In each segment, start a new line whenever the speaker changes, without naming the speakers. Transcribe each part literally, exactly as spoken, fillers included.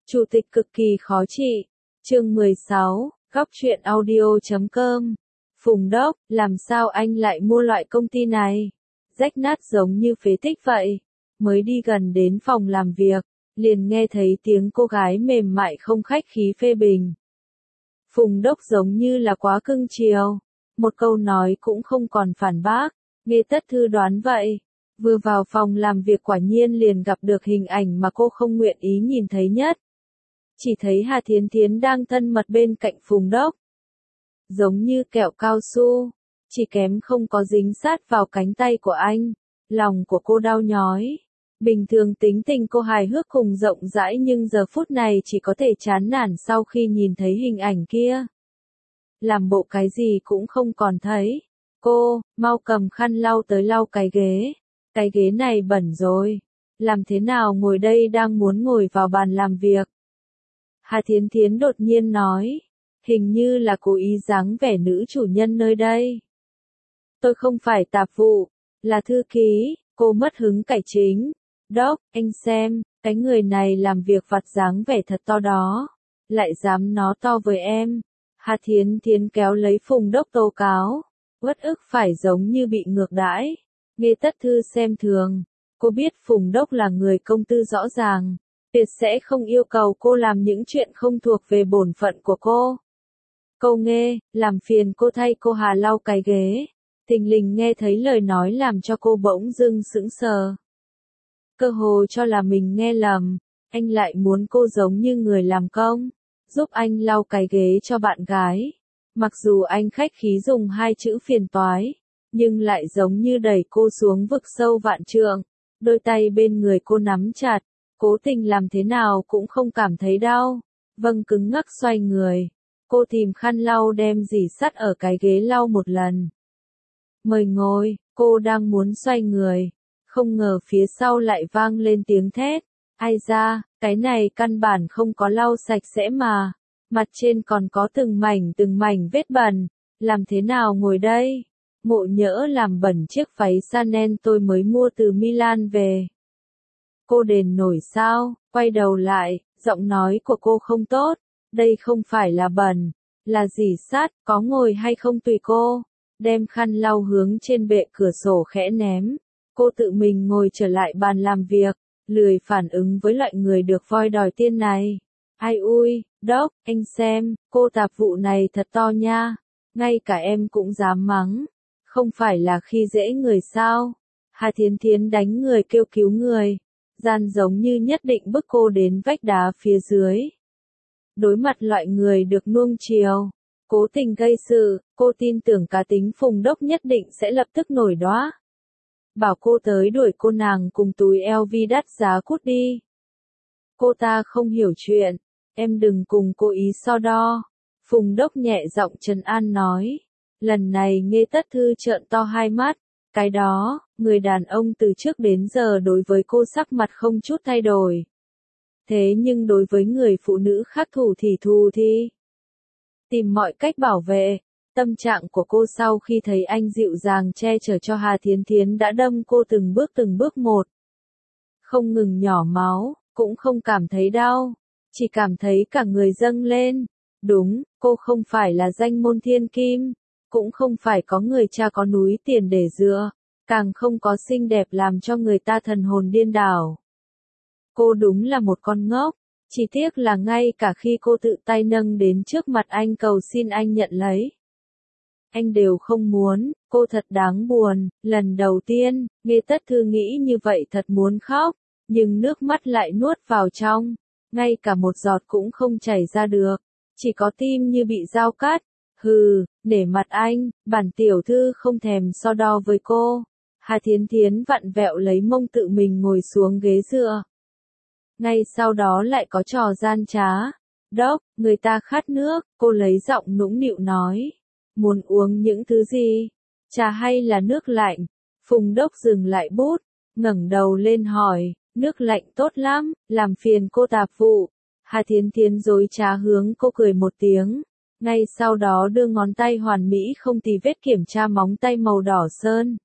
Chủ tịch cực kỳ khó trị. Chương mười sáu, góc truyện audio chấm com. Phùng Đốc, làm sao anh lại mua loại công ty này? Rách nát giống như phế tích vậy. Mới đi gần đến phòng làm việc, liền nghe thấy tiếng cô gái mềm mại không khách khí phê bình. Phùng Đốc giống như là quá cưng chiều. Một câu nói cũng không còn phản bác. Nghe Tất Thư đoán vậy. Vừa vào phòng làm việc quả nhiên liền gặp được hình ảnh mà cô không nguyện ý nhìn thấy nhất. Chỉ thấy Hà Thiến Thiến đang thân mật bên cạnh Phùng Đốc. Giống như kẹo cao su, chỉ kém không có dính sát vào cánh tay của anh. Lòng của cô đau nhói. Bình thường tính tình cô hài hước cùng rộng rãi nhưng giờ phút này chỉ có thể chán nản sau khi nhìn thấy hình ảnh kia. Làm bộ cái gì cũng không còn thấy. Cô, mau cầm khăn lau tới lau cái ghế. Cái ghế này bẩn rồi. Làm thế nào ngồi đây đang muốn ngồi vào bàn làm việc. Hà Thiến Thiến đột nhiên nói. Hình như là cố ý dáng vẻ nữ chủ nhân nơi đây. Tôi không phải tạp vụ, là thư ký, cô mất hứng cải chính. Đốc, anh xem, cái người này làm việc vặt dáng vẻ thật to đó. Lại dám nó to với em. Hà Thiến Thiến kéo lấy Phùng Đốc tố cáo. Uất ức phải giống như bị ngược đãi. Nghe Tất Thư xem thường. Cô biết Phùng Đốc là người công tư rõ ràng. Tuyệt sẽ không yêu cầu cô làm những chuyện không thuộc về bổn phận của cô. Câu nghe, làm phiền cô thay cô Hà lau cái ghế. Thình lình nghe thấy lời nói làm cho cô bỗng dưng sững sờ. Cơ hồ cho là mình nghe lầm. Anh lại muốn cô giống như người làm công. Giúp anh lau cái ghế cho bạn gái. Mặc dù anh khách khí dùng hai chữ phiền toái. Nhưng lại giống như đẩy cô xuống vực sâu vạn trượng. Đôi tay bên người cô nắm chặt. Cố tình làm thế nào cũng không cảm thấy đau. Vâng cứng ngắc xoay người. Cô tìm khăn lau đem dỉ sắt ở cái ghế lau một lần. Mời ngồi, cô đang muốn xoay người. Không ngờ phía sau lại vang lên tiếng thét. Ai da, cái này căn bản không có lau sạch sẽ mà. Mặt trên còn có từng mảnh từng mảnh vết bẩn. Làm thế nào ngồi đây? Ngộ nhỡ làm bẩn chiếc váy Chanel tôi mới mua từ Milan về. Cô đền nổi sao? Quay đầu lại, giọng nói của cô không tốt. Đây không phải là bẩn, là dỉ sát, có ngồi hay không tùy cô. Đem khăn lau hướng trên bệ cửa sổ khẽ ném. Cô tự mình ngồi trở lại bàn làm việc, lười phản ứng với loại người được voi đòi tiên này. Ai ui, Đốc, anh xem, cô tạp vụ này thật to nha. Ngay cả em cũng dám mắng. Không phải là khi dễ người sao? Hà Thiến Thiến đánh người kêu cứu người. Gian giống như nhất định bức cô đến vách đá phía dưới. Đối mặt loại người được nuông chiều, cố tình gây sự, cô tin tưởng cá tính Phùng Đốc nhất định sẽ lập tức nổi đoá. Bảo cô tới đuổi cô nàng cùng túi L V đắt giá cút đi. Cô ta không hiểu chuyện, em đừng cùng cô ý so đo. Phùng Đốc nhẹ giọng trấn an nói. Lần này nghe Tất Thư trợn to hai mắt. Cái đó, người đàn ông từ trước đến giờ đối với cô sắc mặt không chút thay đổi. Thế nhưng đối với người phụ nữ khác thủ thì thù thì tìm mọi cách bảo vệ. Tâm trạng của cô sau khi thấy anh dịu dàng che chở cho Hà Thiến Thiến đã đâm cô từng bước từng bước một. Không ngừng nhỏ máu, cũng không cảm thấy đau, chỉ cảm thấy cả người dâng lên. Đúng, cô không phải là danh môn thiên kim, cũng không phải có người cha có núi tiền để dựa, càng không có xinh đẹp làm cho người ta thần hồn điên đảo. Cô đúng là một con ngốc, chỉ tiếc là ngay cả khi cô tự tay nâng đến trước mặt anh cầu xin anh nhận lấy. Anh đều không muốn, cô thật đáng buồn, lần đầu tiên, nghe Tất Thư nghĩ như vậy thật muốn khóc, nhưng nước mắt lại nuốt vào trong, ngay cả một giọt cũng không chảy ra được, chỉ có tim như bị dao cắt. Hừ, nể mặt anh, bản tiểu thư không thèm so đo với cô. Hà Thiến Thiến vặn vẹo lấy mông tự mình ngồi xuống ghế dựa. Ngay sau đó lại có trò gian trá. Đốc, người ta khát nước, cô lấy giọng nũng nịu nói. Muốn uống những thứ gì? Trà hay là nước lạnh? Phùng Đốc dừng lại bút, ngẩng đầu lên hỏi, nước lạnh tốt lắm, làm phiền cô tạp vụ. Hà Thiến Thiến dối trá hướng cô cười một tiếng. Ngay sau đó đưa ngón tay hoàn mỹ không tì vết kiểm tra móng tay màu đỏ sơn.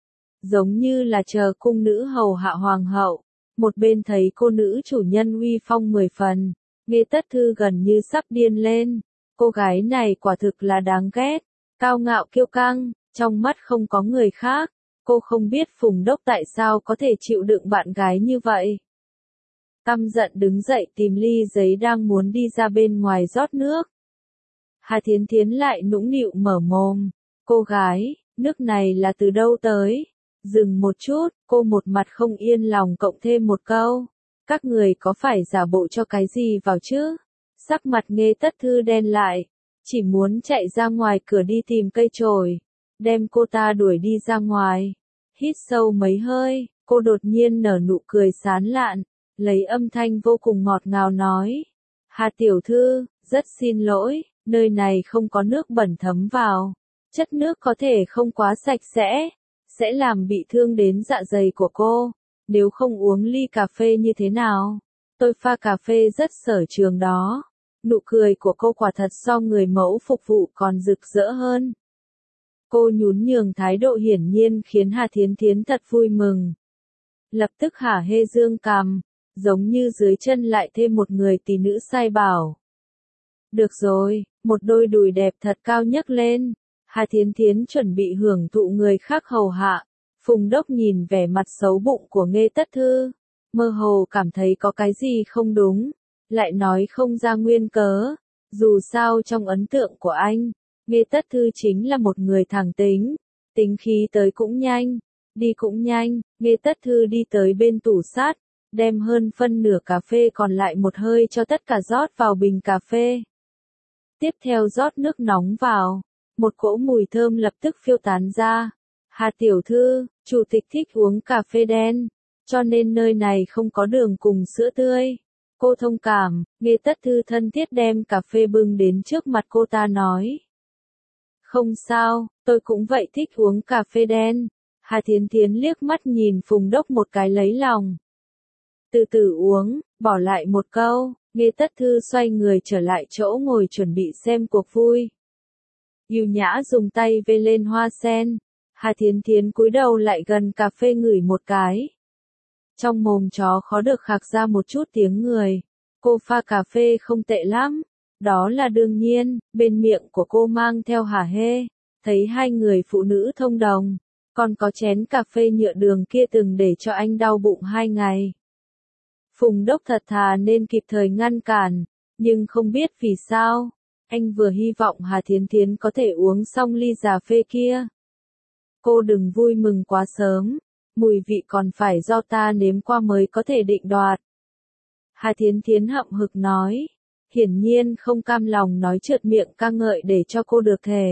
Giống như là chờ cung nữ hầu hạ hoàng hậu. Một bên thấy cô nữ chủ nhân uy phong mười phần, Nghe Tất Thư gần như sắp điên lên. Cô gái này quả thực là đáng ghét, cao ngạo kiêu căng, trong mắt không có người khác. Cô không biết Phùng Đốc tại sao có thể chịu đựng bạn gái như vậy. Căm giận đứng dậy tìm ly giấy đang muốn đi ra bên ngoài rót nước. Hà Thiến Thiến lại nũng nịu mở mồm. Cô gái, nước này là từ đâu tới? Dừng một chút, cô một mặt không yên lòng cộng thêm một câu. Các người có phải giả bộ cho cái gì vào chứ? Sắc mặt Nghe Tất Thư đen lại. Chỉ muốn chạy ra ngoài cửa đi tìm cây chổi. Đem cô ta đuổi đi ra ngoài. Hít sâu mấy hơi, cô đột nhiên nở nụ cười sán lạn. Lấy âm thanh vô cùng ngọt ngào nói. Hà tiểu thư, rất xin lỗi, nơi này không có nước bẩn thấm vào. Chất nước có thể không quá sạch sẽ, sẽ làm bị thương đến dạ dày của cô. Nếu không uống ly cà phê như thế nào? Tôi pha cà phê rất sở trường đó. Nụ cười của cô quả thật so người mẫu phục vụ còn rực rỡ hơn. Cô nhún nhường thái độ hiển nhiên khiến Hà Thiến Thiến thật vui mừng. Lập tức hả hê dương cằm, giống như dưới chân lại thêm một người tỷ nữ sai bảo. Được rồi, một đôi đùi đẹp thật cao nhấc lên. Hà Thiến Thiến chuẩn bị hưởng thụ người khác hầu hạ. Phùng Đốc nhìn vẻ mặt xấu bụng của Nghe Tất Thư, mơ hồ cảm thấy có cái gì không đúng, lại nói không ra nguyên cớ. Dù sao trong ấn tượng của anh, Nghe Tất Thư chính là một người thẳng tính, tính khí tới cũng nhanh, đi cũng nhanh. Nghe Tất Thư đi tới bên tủ sát, đem hơn phân nửa cà phê còn lại một hơi cho tất cả rót vào bình cà phê. Tiếp theo rót nước nóng vào, một cỗ mùi thơm lập tức phiêu tán ra. Hà tiểu thư, chủ tịch thích uống cà phê đen, cho nên nơi này không có đường cùng sữa tươi. Cô thông cảm. Nghe Tất Thư thân thiết đem cà phê bưng đến trước mặt cô ta nói. Không sao, tôi cũng vậy thích uống cà phê đen. Hà Thiến Thiến liếc mắt nhìn Phùng Đốc một cái lấy lòng. Từ từ uống, bỏ lại một câu. Nghe Tất Thư xoay người trở lại chỗ ngồi chuẩn bị xem cuộc vui. Yêu nhã dùng tay vê lên hoa sen. Hà Thiến Thiến cúi đầu lại gần cà phê ngửi một cái. Trong mồm chó khó được khạc ra một chút tiếng người. Cô pha cà phê không tệ lắm. Đó là đương nhiên, bên miệng của cô mang theo hả hê. Thấy hai người phụ nữ thông đồng. Còn có chén cà phê nhựa đường kia từng để cho anh đau bụng hai ngày. Phùng Đốc thật thà nên kịp thời ngăn cản. Nhưng không biết vì sao. Anh vừa hy vọng Hà Thiến Thiến có thể uống xong ly cà phê kia. Cô đừng vui mừng quá sớm, mùi vị còn phải do ta nếm qua mới có thể định đoạt. Hà Thiến Thiến hậm hực nói, hiển nhiên không cam lòng nói trượt miệng ca ngợi để cho cô được thề.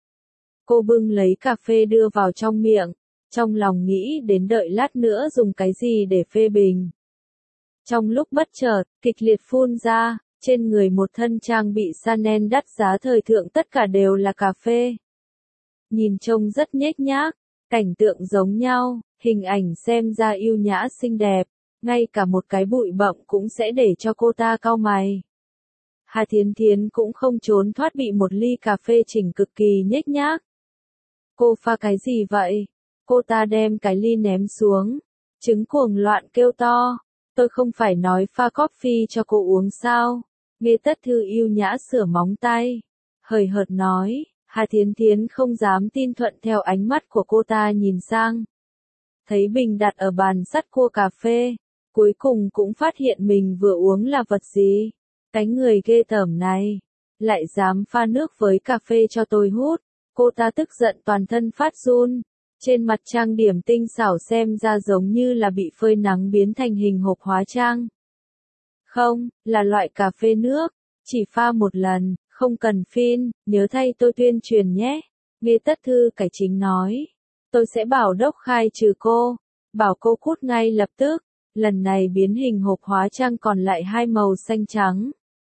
Cô bưng lấy cà phê đưa vào trong miệng, trong lòng nghĩ đến đợi lát nữa dùng cái gì để phê bình. Trong lúc bất chợt, kịch liệt phun ra, trên người một thân trang bị Chanel đắt giá thời thượng tất cả đều là cà phê. Nhìn trông rất nhếch nhác, cảnh tượng giống nhau, hình ảnh xem ra yêu nhã xinh đẹp, ngay cả một cái bụi bặm cũng sẽ để cho cô ta cau mày. Hà Thiến Thiến cũng không trốn thoát bị một ly cà phê chỉnh cực kỳ nhếch nhác. Cô pha cái gì vậy? Cô ta đem cái ly ném xuống, trứng cuồng loạn kêu to. Tôi không phải nói pha coffee cho cô uống sao? Nghe Tất Thư yêu nhã sửa móng tay, hời hợt nói. Hà Thiến Thiến không dám tin thuận theo ánh mắt của cô ta nhìn sang. Thấy bình đặt ở bàn sắt cua cà phê, cuối cùng cũng phát hiện mình vừa uống là vật gì. Cái người ghê tởm này, lại dám pha nước với cà phê cho tôi hút. Cô ta tức giận toàn thân phát run, trên mặt trang điểm tinh xảo xem ra giống như là bị phơi nắng biến thành hình hộp hóa trang. Không, là loại cà phê nước, chỉ pha một lần. Không cần phin, nhớ thay tôi tuyên truyền nhé. Nghe Tất Thư cải chính nói. Tôi sẽ bảo Đốc khai trừ cô. Bảo cô cút ngay lập tức. Lần này biến hình hộp hóa trang còn lại hai màu xanh trắng.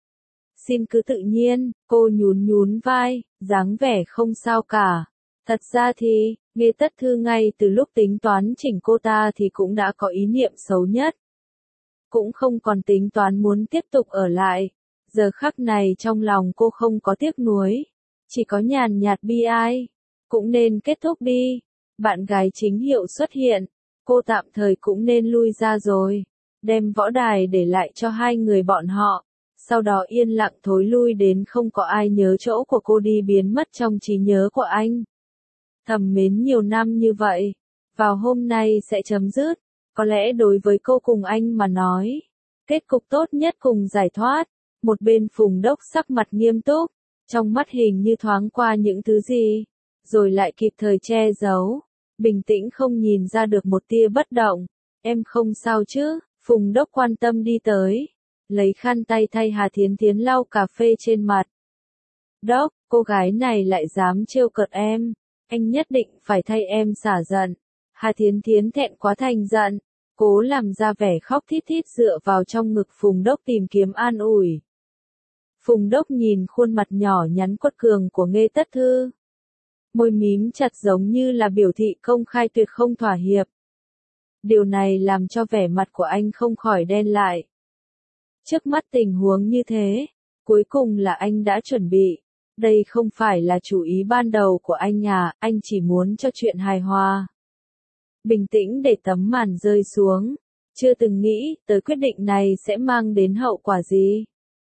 Xin cứ tự nhiên, cô nhún nhún vai, dáng vẻ không sao cả. Thật ra thì, Nghe Tất Thư ngay từ lúc tính toán chỉnh cô ta thì cũng đã có ý niệm xấu nhất. Cũng không còn tính toán muốn tiếp tục ở lại. Giờ khắc này trong lòng cô không có tiếc nuối, chỉ có nhàn nhạt bi ai. Cũng nên kết thúc đi. Bạn gái chính hiệu xuất hiện, cô tạm thời cũng nên lui ra rồi, đem võ đài để lại cho hai người bọn họ. sau đó yên lặng thối lui đến không có ai nhớ chỗ của cô đi biến mất trong trí nhớ của anh. Thầm mến nhiều năm như vậy, vào hôm nay sẽ chấm dứt, có lẽ đối với cô cùng anh mà nói, kết cục tốt nhất cùng giải thoát. Một bên Phùng Đốc sắc mặt nghiêm túc, trong mắt hình như thoáng qua những thứ gì, rồi lại kịp thời che giấu, bình tĩnh không nhìn ra được một tia bất động. Em không sao chứ? Phùng Đốc quan tâm đi tới, lấy khăn tay thay Hà Thiến Thiến lau cà phê trên mặt. Đốc, cô gái này lại dám trêu cợt em, anh nhất định phải thay em xả giận. Hà Thiến Thiến thẹn quá thành giận, cố làm ra vẻ khóc thít thít dựa vào trong ngực Phùng Đốc tìm kiếm an ủi. Phùng Đốc nhìn khuôn mặt nhỏ nhắn quật cường của Nghê Tất Thư. Môi mím chặt giống như là biểu thị công khai tuyệt không thỏa hiệp. Điều này làm cho vẻ mặt của anh không khỏi đen lại. Trước mắt tình huống như thế, cuối cùng là anh đã chuẩn bị. Đây không phải là chủ ý ban đầu của anh à, anh chỉ muốn cho chuyện hài hòa. Bình tĩnh để tấm màn rơi xuống, chưa từng nghĩ tới quyết định này sẽ mang đến hậu quả gì.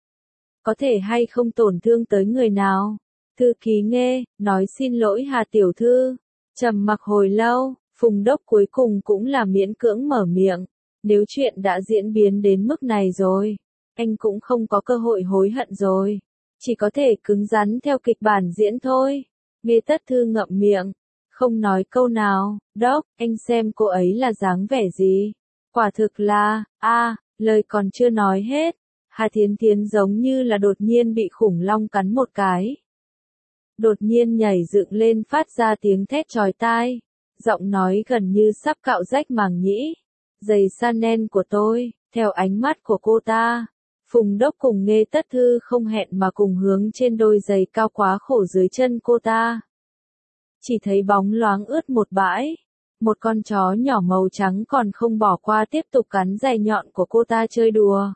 Có thể hay không tổn thương tới người nào. Thư ký Nghê, nói xin lỗi Hà tiểu thư. Trầm mặc hồi lâu, Phùng Đốc cuối cùng cũng là miễn cưỡng mở miệng. Nếu chuyện đã diễn biến đến mức này rồi, anh cũng không có cơ hội hối hận rồi. Chỉ có thể cứng rắn theo kịch bản diễn thôi. Nghê Tất Thư ngậm miệng, không nói câu nào. Đốc, anh xem cô ấy là dáng vẻ gì? Quả thực là, a à, lời còn chưa nói hết. Hà Thiến Thiến giống như là đột nhiên bị khủng long cắn một cái. Đột nhiên nhảy dựng lên phát ra tiếng thét chói tai. Giọng nói gần như sắp cạo rách màng nhĩ. Giày Chanel của tôi, theo ánh mắt của cô ta. Phùng Đốc cùng Nghê Tất Thư không hẹn mà cùng hướng trên đôi giày cao quá khổ dưới chân cô ta. Chỉ thấy bóng loáng ướt một bãi. Một con chó nhỏ màu trắng còn không bỏ qua tiếp tục cắn giày nhọn của cô ta chơi đùa.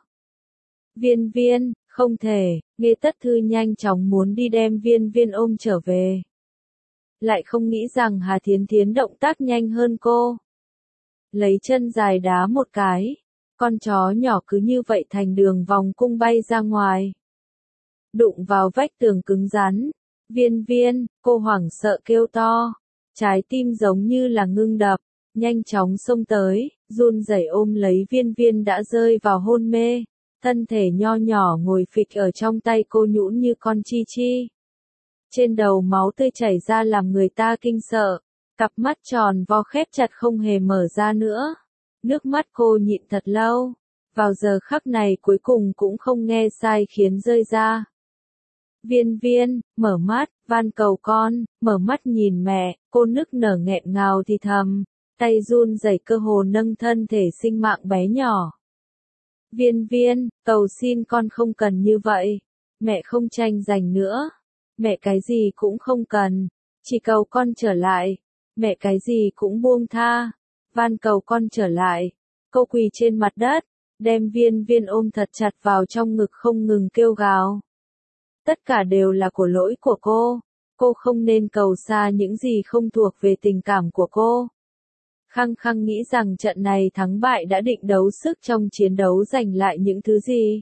Viên Viên, không thể, Nghê Tất Thư nhanh chóng muốn đi đem Viên Viên ôm trở về. Lại không nghĩ rằng Hà Thiến Thiến động tác nhanh hơn cô. Lấy chân dài đá một cái, con chó nhỏ cứ như vậy thành đường vòng cung bay ra ngoài. Đụng vào vách tường cứng rắn. Viên Viên, cô hoảng sợ kêu to. Trái tim giống như là ngưng đập, nhanh chóng xông tới, run rẩy ôm lấy Viên Viên đã rơi vào hôn mê. Thân thể nho nhỏ ngồi phịch ở trong tay cô nhũn như con chi chi. Trên đầu máu tươi chảy ra làm người ta kinh sợ, cặp mắt tròn vo khép chặt không hề mở ra nữa. Nước mắt cô nhịn thật lâu, vào giờ khắc này cuối cùng cũng không nghe sai khiến rơi ra. Viên Viên, mở mắt, van cầu con, mở mắt nhìn mẹ, cô nức nở nghẹn ngào thì thầm, tay run rẩy cơ hồ nâng thân thể sinh mạng bé nhỏ. Viên Viên, cầu xin con không cần như vậy, mẹ không tranh giành nữa, mẹ cái gì cũng không cần, chỉ cầu con trở lại, mẹ cái gì cũng buông tha, van cầu con trở lại. Cô quỳ trên mặt đất, đem Viên Viên ôm thật chặt vào trong ngực không ngừng kêu gào. Tất cả đều là của lỗi của cô, cô không nên cầu xa những gì không thuộc về tình cảm của cô. Khăng khăng nghĩ rằng trận này thắng bại đã định đấu sức trong chiến đấu giành lại những thứ gì.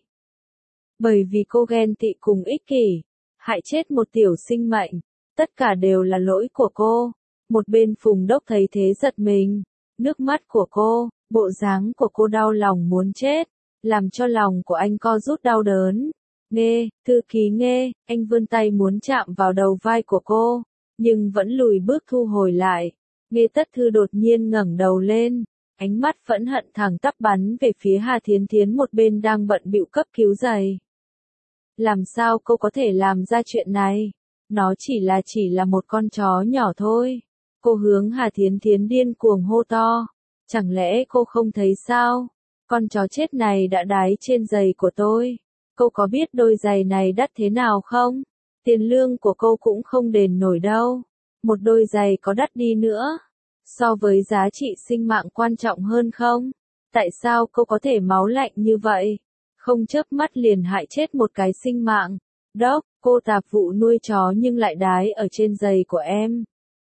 Bởi vì cô ghen tị cùng ích kỷ, hại chết một tiểu sinh mệnh, tất cả đều là lỗi của cô. Một bên Phùng Đốc thấy thế giật mình, nước mắt của cô, bộ dáng của cô đau lòng muốn chết, làm cho lòng của anh co rút đau đớn. Nghê, thư ký Nghê, anh vươn tay muốn chạm vào đầu vai của cô, nhưng vẫn lùi bước thu hồi lại. Nghê Tất Thư đột nhiên ngẩng đầu lên, ánh mắt phẫn hận thẳng tắp bắn về phía Hà Thiến Thiến một bên đang bận bịu cấp cứu giày. Làm sao cô có thể làm ra chuyện này? Nó chỉ là chỉ là một con chó nhỏ thôi. Cô hướng Hà Thiến Thiến điên cuồng hô to. Chẳng lẽ cô không thấy sao? Con chó chết này đã đái trên giày của tôi. Cô có biết đôi giày này đắt thế nào không? Tiền lương của cô cũng không đền nổi đâu. Một đôi giày có đắt đi nữa, so với giá trị sinh mạng quan trọng hơn không? Tại sao cô có thể máu lạnh như vậy? Không chớp mắt liền hại chết một cái sinh mạng. Đốc, cô tạp vụ nuôi chó nhưng lại đái ở trên giày của em.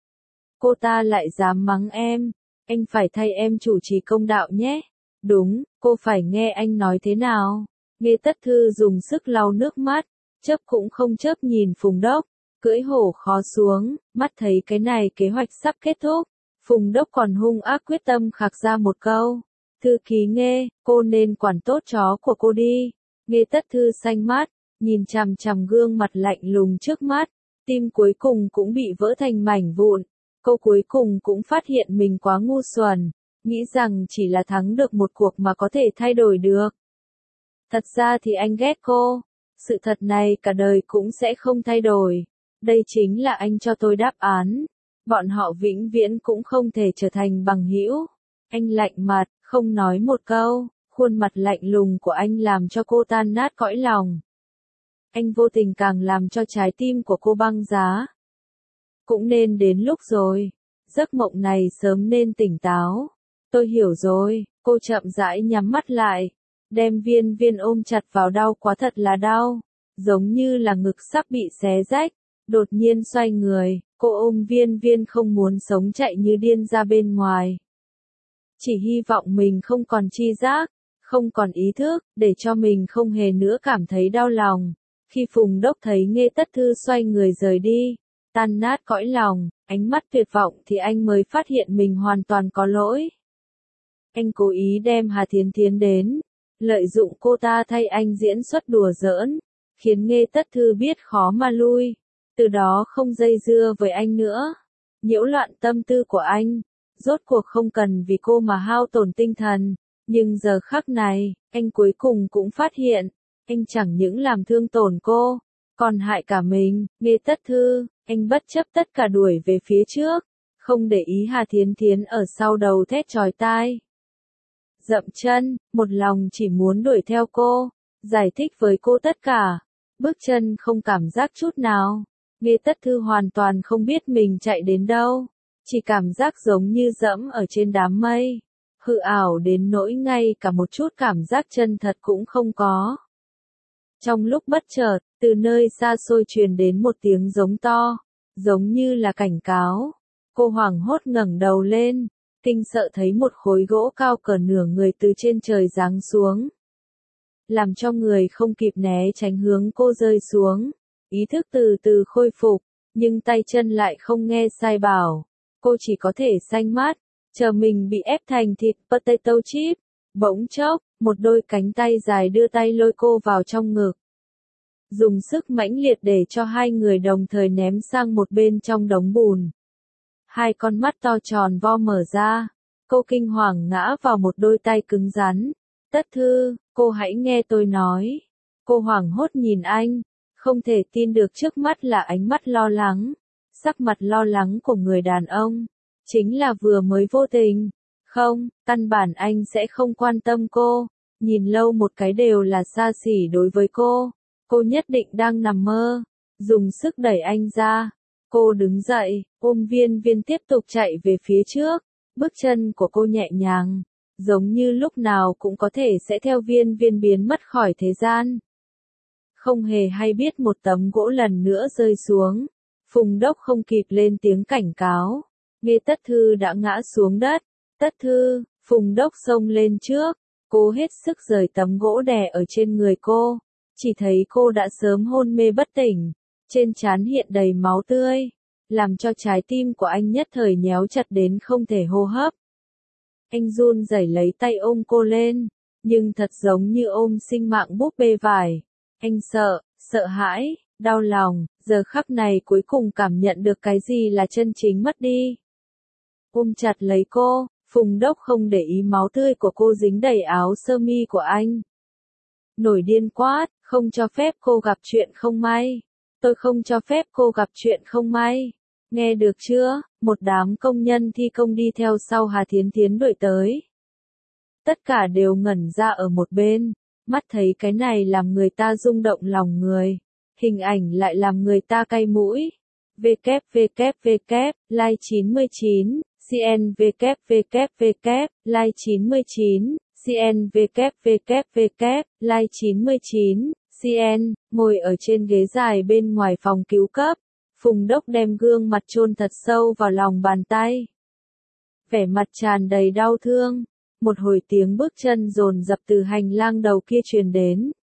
Cô ta lại dám mắng em. Anh phải thay em chủ trì công đạo nhé. Đúng, cô phải nghe anh nói thế nào. Nghe Tất Thư dùng sức lau nước mắt, chớp cũng không chớp nhìn Phùng Đốc, cưỡi hổ khó xuống, mắt thấy cái này kế hoạch sắp kết thúc. Phùng Đốc còn hung ác quyết tâm khạc ra một câu. Thư ký Nghe, cô nên quản tốt chó của cô đi. Nghe Tất Thư xanh mắt, nhìn chằm chằm gương mặt lạnh lùng trước mắt, tim cuối cùng cũng bị vỡ thành mảnh vụn. Cô cuối cùng cũng phát hiện mình quá ngu xuẩn, nghĩ rằng chỉ là thắng được một cuộc mà có thể thay đổi được. Thật ra thì anh ghét cô, sự thật này cả đời cũng sẽ không thay đổi. Đây chính là anh cho tôi đáp án. Bọn họ vĩnh viễn cũng không thể trở thành bằng hữu. Anh lạnh mặt, không nói một câu, khuôn mặt lạnh lùng của anh làm cho cô tan nát cõi lòng. Anh vô tình càng làm cho trái tim của cô băng giá. Cũng nên đến lúc rồi, giấc mộng này sớm nên tỉnh táo. Tôi hiểu rồi, cô chậm rãi nhắm mắt lại, đem Viên Viên ôm chặt vào, đau quá thật là đau, giống như là ngực sắp bị xé rách. Đột nhiên xoay người, cô ôm Viên Viên không muốn sống chạy như điên ra bên ngoài. Chỉ hy vọng mình không còn tri giác, không còn ý thức, để cho mình không hề nữa cảm thấy đau lòng. Khi Phùng Đốc thấy Nghe Tất Thư xoay người rời đi, tan nát cõi lòng, ánh mắt tuyệt vọng thì anh mới phát hiện mình hoàn toàn có lỗi. Anh cố ý đem Hà Thiến Thiến đến, lợi dụng cô ta thay anh diễn xuất đùa giỡn, khiến Nghe Tất Thư biết khó mà lui, từ đó không dây dưa với anh nữa. Nhiễu loạn tâm tư của anh, rốt cuộc không cần vì cô mà hao tổn tinh thần, nhưng giờ khắc này, anh cuối cùng cũng phát hiện, anh chẳng những làm thương tổn cô, còn hại cả mình. Nghe Tất Thư, anh bất chấp tất cả đuổi về phía trước, không để ý Hà Thiến Thiến ở sau đầu thét chói tai. Dậm chân, một lòng chỉ muốn đuổi theo cô, giải thích với cô tất cả, bước chân không cảm giác chút nào. Nghe Tất Thư hoàn toàn không biết mình chạy đến đâu, chỉ cảm giác giống như dẫm ở trên đám mây, hư ảo đến nỗi ngay cả một chút cảm giác chân thật cũng không có. Trong lúc bất chợt, từ nơi xa xôi truyền đến một tiếng giống to, giống như là cảnh cáo. Cô hoảng hốt ngẩng đầu lên, kinh sợ thấy một khối gỗ cao cỡ nửa người từ trên trời giáng xuống, làm cho người không kịp né tránh hướng cô rơi xuống. Ý thức từ từ khôi phục, nhưng tay chân lại không nghe sai bảo. Cô chỉ có thể xanh mắt, chờ mình bị ép thành thịt potato chip. Bỗng chốc, một đôi cánh tay dài đưa tay lôi cô vào trong ngực, dùng sức mãnh liệt để cho hai người đồng thời ném sang một bên trong đống bùn. Hai con mắt to tròn vo mở ra, cô kinh hoàng ngã vào một đôi tay cứng rắn. Tất Thư, cô hãy nghe tôi nói. Cô hoảng hốt nhìn anh, không thể tin được trước mắt là ánh mắt lo lắng, sắc mặt lo lắng của người đàn ông, chính là vừa mới vô tình. Không, căn bản anh sẽ không quan tâm cô, nhìn lâu một cái đều là xa xỉ đối với cô. Cô nhất định đang nằm mơ, dùng sức đẩy anh ra. Cô đứng dậy, ôm Viên Viên tiếp tục chạy về phía trước, bước chân của cô nhẹ nhàng, giống như lúc nào cũng có thể sẽ theo Viên Viên biến mất khỏi thế gian. Không hề hay biết một tấm gỗ lần nữa rơi xuống, Phùng Đốc không kịp lên tiếng cảnh cáo, Nghe Tất Thư đã ngã xuống đất. Tất Thư, Phùng Đốc xông lên trước, cố hết sức rời tấm gỗ đè ở trên người cô, chỉ thấy cô đã sớm hôn mê bất tỉnh, trên trán hiện đầy máu tươi, làm cho trái tim của anh nhất thời nhéo chặt đến không thể hô hấp. Anh run rẩy lấy tay ôm cô lên, nhưng thật giống như ôm sinh mạng búp bê vải. Anh sợ, sợ hãi, đau lòng, giờ khắc này cuối cùng cảm nhận được cái gì là chân chính mất đi. Ôm chặt lấy cô, Phùng Đốc không để ý máu tươi của cô dính đầy áo sơ mi của anh. Nổi điên quát, không cho phép cô gặp chuyện không may. Tôi không cho phép cô gặp chuyện không may. Nghe được chưa? Một đám công nhân thi công đi theo sau Hà Thiến Thiến đuổi tới. Tất cả đều ngẩn ra ở một bên, mắt thấy cái này làm người ta rung động lòng người. Hình ảnh lại làm người ta cay mũi. vê vê vê vê, like chín mươi chín, cn vê vê vê vê, like chín mươi chín, cn vê vê vê vê, like chín mươi chín, cn, ngồi ở trên ghế dài bên ngoài phòng cứu cấp. Phùng Đốc đem gương mặt chôn thật sâu vào lòng bàn tay, vẻ mặt tràn đầy đau thương. Một hồi tiếng bước chân dồn dập từ hành lang đầu kia truyền đến,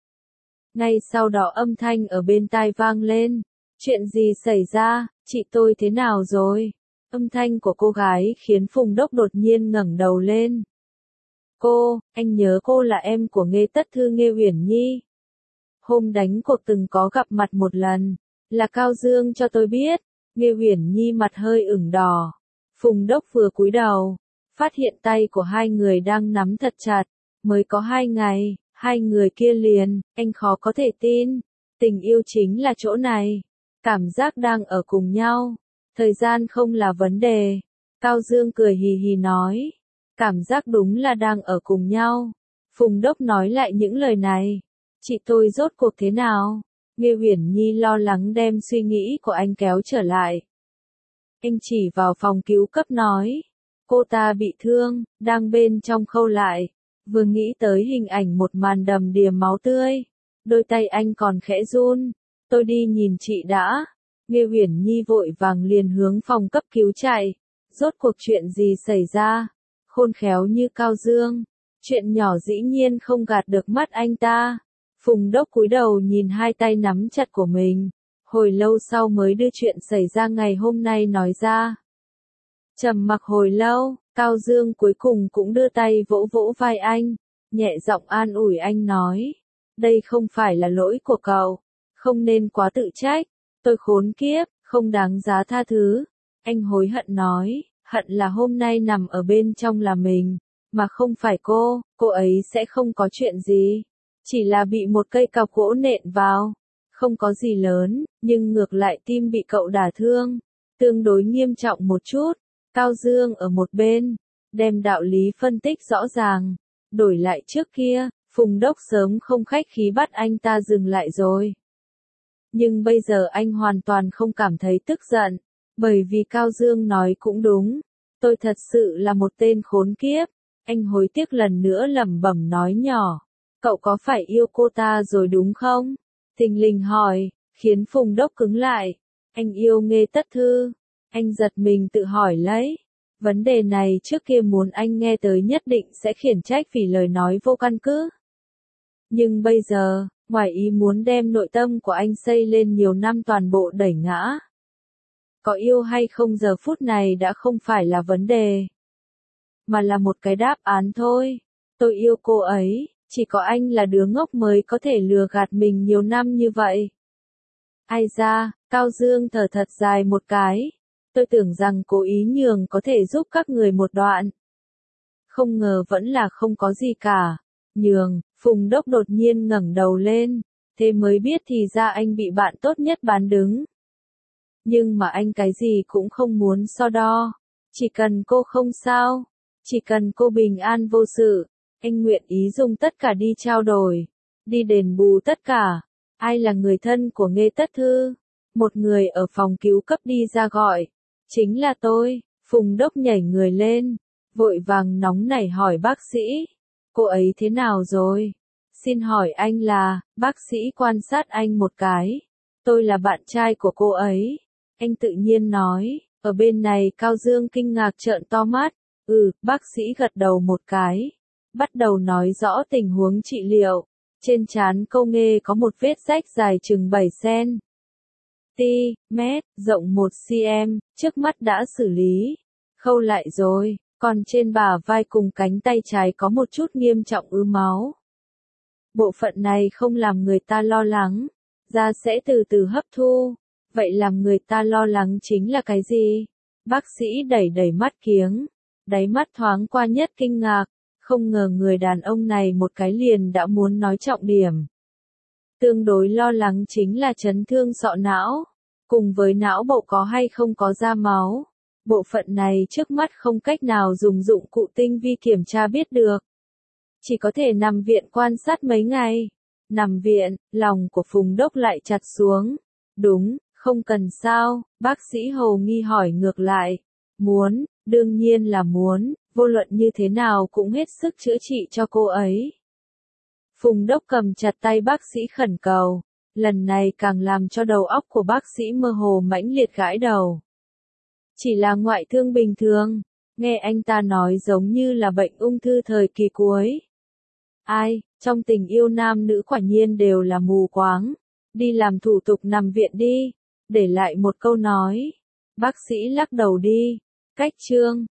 Ngay sau đó âm thanh ở bên tai vang lên. Chuyện gì xảy ra, chị tôi thế nào rồi? Âm thanh của cô gái khiến Phùng Đốc đột nhiên ngẩng đầu lên. Cô, anh nhớ cô là em của Nghê Tất Thư Nghê Uyển Nhi. Hôm đánh cuộc từng có gặp mặt một lần, là Cao Dương cho tôi biết. Nghê Uyển Nhi mặt hơi ửng đỏ. Phùng Đốc vừa cúi đầu, phát hiện tay của hai người đang nắm thật chặt. Mới có hai ngày, hai người kia liền, anh khó có thể tin. Tình yêu chính là chỗ này. Cảm giác đang ở cùng nhau. Thời gian không là vấn đề. Cao Dương cười hì hì nói. Cảm giác đúng là đang ở cùng nhau. Phùng Đốc nói lại những lời này. Chị tôi rốt cuộc thế nào? Nghê Uyển Nhi lo lắng đem suy nghĩ của anh kéo trở lại. Anh chỉ vào phòng cứu cấp nói. Cô ta bị thương, đang bên trong khâu lại. Vừa nghĩ tới hình ảnh một màn đầm đìa máu tươi. Đôi tay anh còn khẽ run. Tôi đi nhìn chị đã. Nghê Uyển Nhi vội vàng liền hướng phòng cấp cứu chạy. Rốt cuộc chuyện gì xảy ra? Khôn khéo như Cao Dương. Chuyện nhỏ dĩ nhiên không gạt được mắt anh ta. Phùng Đốc cúi đầu nhìn hai tay nắm chặt của mình. Hồi lâu sau mới đưa chuyện xảy ra ngày hôm nay nói ra. Trầm mặc hồi lâu, Cao Dương cuối cùng cũng đưa tay vỗ vỗ vai anh. Nhẹ giọng an ủi anh nói. Đây không phải là lỗi của cậu. Không nên quá tự trách. Tôi khốn kiếp, không đáng giá tha thứ. Anh hối hận nói. Hận là hôm nay nằm ở bên trong là mình. Mà không phải cô, cô ấy sẽ không có chuyện gì. Chỉ là bị một cây cọc gỗ nện vào. Không có gì lớn, nhưng ngược lại tim bị cậu đả thương. Tương đối nghiêm trọng một chút. Cao Dương ở một bên, đem đạo lý phân tích rõ ràng. Đổi lại trước kia, Phùng Đốc sớm không khách khí bắt anh ta dừng lại rồi. Nhưng bây giờ anh hoàn toàn không cảm thấy tức giận. Bởi vì Cao Dương nói cũng đúng. Tôi thật sự là một tên khốn kiếp. Anh hối tiếc lần nữa lẩm bẩm nói nhỏ. Cậu có phải yêu cô ta rồi đúng không? Thình lình hỏi, khiến Phùng Đốc cứng lại. Anh yêu Nghê Tất Thư. Anh giật mình tự hỏi lấy. Vấn đề này trước kia muốn anh nghe tới nhất định sẽ khiển trách vì lời nói vô căn cứ. Nhưng bây giờ, ngoài ý muốn đem nội tâm của anh xây lên nhiều năm toàn bộ đẩy ngã. Có yêu hay không giờ phút này đã không phải là vấn đề. Mà là một cái đáp án thôi. Tôi yêu cô ấy, chỉ có anh là đứa ngốc mới có thể lừa gạt mình nhiều năm như vậy. Ai ra, Cao Dương thở thật dài một cái. Tôi tưởng rằng cố ý nhường có thể giúp các người một đoạn. Không ngờ vẫn là không có gì cả. Nhường, Phùng Đốc đột nhiên ngẩng đầu lên. Thế mới biết thì ra anh bị bạn tốt nhất bán đứng. Nhưng mà anh cái gì cũng không muốn so đo. Chỉ cần cô không sao. Chỉ cần cô bình an vô sự. Anh nguyện ý dùng tất cả đi trao đổi. Đi đền bù tất cả. Ai là người thân của Nghê Tất Thư? Một người ở phòng cứu cấp đi ra gọi. Chính là tôi. Phùng Đốc nhảy người lên. Vội vàng nóng nảy hỏi bác sĩ. Cô ấy thế nào rồi? Xin hỏi anh là, bác sĩ quan sát anh một cái. Tôi là bạn trai của cô ấy. Anh tự nhiên nói. Ở bên này Cao Dương kinh ngạc trợn to mắt. Ừ, bác sĩ gật đầu một cái. Bắt đầu nói rõ tình huống trị liệu. Trên trán Câu Nghê có một vết rách dài chừng bảy xăng-ti-mét, rộng một xăng-ti-mét, trước mắt đã xử lý. Khâu lại rồi, còn trên bả vai cùng cánh tay trái có một chút nghiêm trọng ứ máu. Bộ phận này không làm người ta lo lắng, da sẽ từ từ hấp thu. Vậy làm người ta lo lắng chính là cái gì? Bác sĩ đẩy đẩy mắt kiếng, đáy mắt thoáng qua nhất kinh ngạc. Không ngờ người đàn ông này một cái liền đã muốn nói trọng điểm. Tương đối lo lắng chính là chấn thương sọ não, cùng với não bộ có hay không có ra máu. Bộ phận này trước mắt không cách nào dùng dụng cụ tinh vi kiểm tra biết được. Chỉ có thể nằm viện quan sát mấy ngày. Nằm viện, lòng của Phùng Đốc lại chặt xuống. Đúng, không cần sao, bác sĩ Hồ nghi hỏi ngược lại. Muốn, đương nhiên là muốn. Vô luận như thế nào cũng hết sức chữa trị cho cô ấy. Phùng Đốc cầm chặt tay bác sĩ khẩn cầu. Lần này càng làm cho đầu óc của bác sĩ mơ hồ mãnh liệt gãi đầu. Chỉ là ngoại thương bình thường. Nghe anh ta nói giống như là bệnh ung thư thời kỳ cuối. Ai, trong tình yêu nam nữ quả nhiên đều là mù quáng. Đi làm thủ tục nằm viện đi. Để lại một câu nói. Bác sĩ lắc đầu đi. Cách chương.